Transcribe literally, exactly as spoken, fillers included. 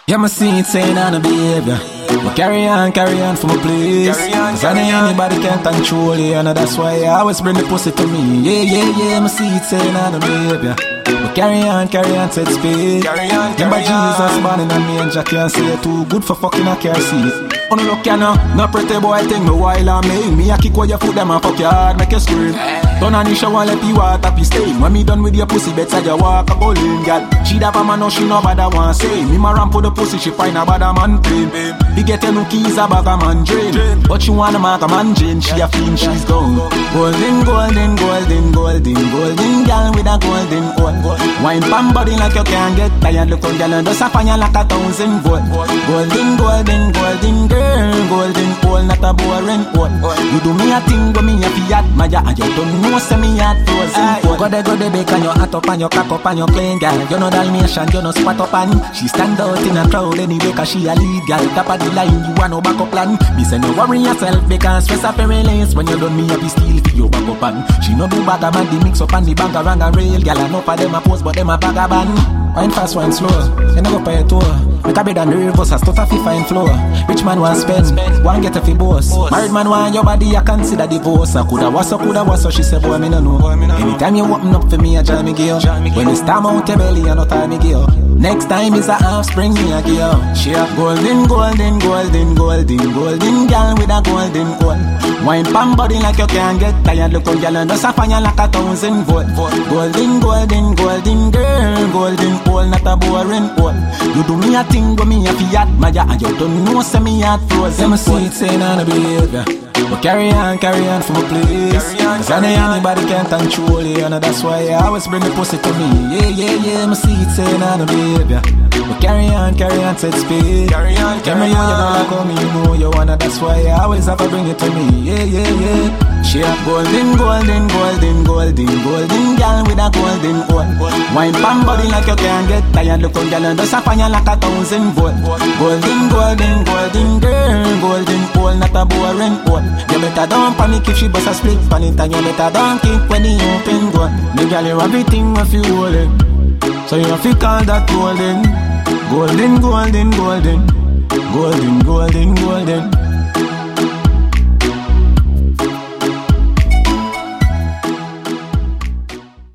Yeah, my see it saying on the behavior. But carry on, carry on for my place. Cause I know anybody can control you, and that's why I always bring the pussy to me. Yeah, yeah, yeah, my see it saying on the behavior. But carry on, carry on, set speed. Remember Jesus born in a manger, can't say it too good for fucking a car seat. Oh no, look ya now, no pretty boy think me wild on me. Me a kick where you foot them and fuck your hard, make you scream. Turn on the shower, let you water up your stain. When me done with your pussy, better you walk a bowling, girl. She da man, no she no bother want say. Me ma ramp for the pussy, she find a bad man clean. He get her no keys, a bag a man drain. But she wanna mark a man Jane, she a fiend, she's gone. Golden, golden, golden, golden, golden girl with a golden oil. Wine pan body like you can't get tired. Look on girl and just a fire like a thousand volt. Golden, golden, golden girl, golden oil, not a boring oil. You do me a thing when me a fi admire, and you don't know say me at frozen cold. Go de go de bake and your hat up and your cock up and your clean girl. You know Dalmatian, you know squat up and she stand out in a crowd anyway cause she a lead girl. Top of the line, you want no backup plan. Me say no worry yourself because stress up every lace. When you done me a be steal for your backup and she no do bag a man, the mix up and the bag around a rail. Girl I know for them a post but them a bag a band. Wine fast, wine slow, you no go pay a tour. Make a bed and the reverse, a stuff a fi fine floor. Rich man want spend, want get a fi boss. Married man want your body, I consider divorce. I coulda was so, coulda was so, she say boy me no know. Anytime you open up for me, I jam me gear. When it's time out your belly, I no tie me gear. Next time is a half spring, me a gear. She a golden, golden, golden, golden, golden girl with a golden oil. Wine pan body like you can't get tired. Look on girl and just a fire like a thousand volt. Golden, golden, golden girl, golden oil, not a boring oil. You do me a thing with me a fi admire, and you don't know say me at frozen. Me see it saying on the behavior. But carry on, carry on for my place. Cause I know anybody can control you, and that's why I always bring the pussy to me. Yeah, yeah, yeah, me see it saying on the behavior. But carry on, carry on, set speed. Carry on, carry on. You know you don't like me, you know you wanna, that's why I always have to bring it to me. Yeah, yeah, yeah. She a golden, golden, golden, golden, golden girl with a golden oil. Wine pan body like you can't get tired. Look on girl and just a fire like a thousand volt. Golden, golden, golden girl, golden oil, not a boring oil. You better don't panic if she bust a split pan it, and you better don't kick when the open gun. The girl you everything if you hold it, so you have to call that golden. Golden, golden, golden, golden, golden, golden.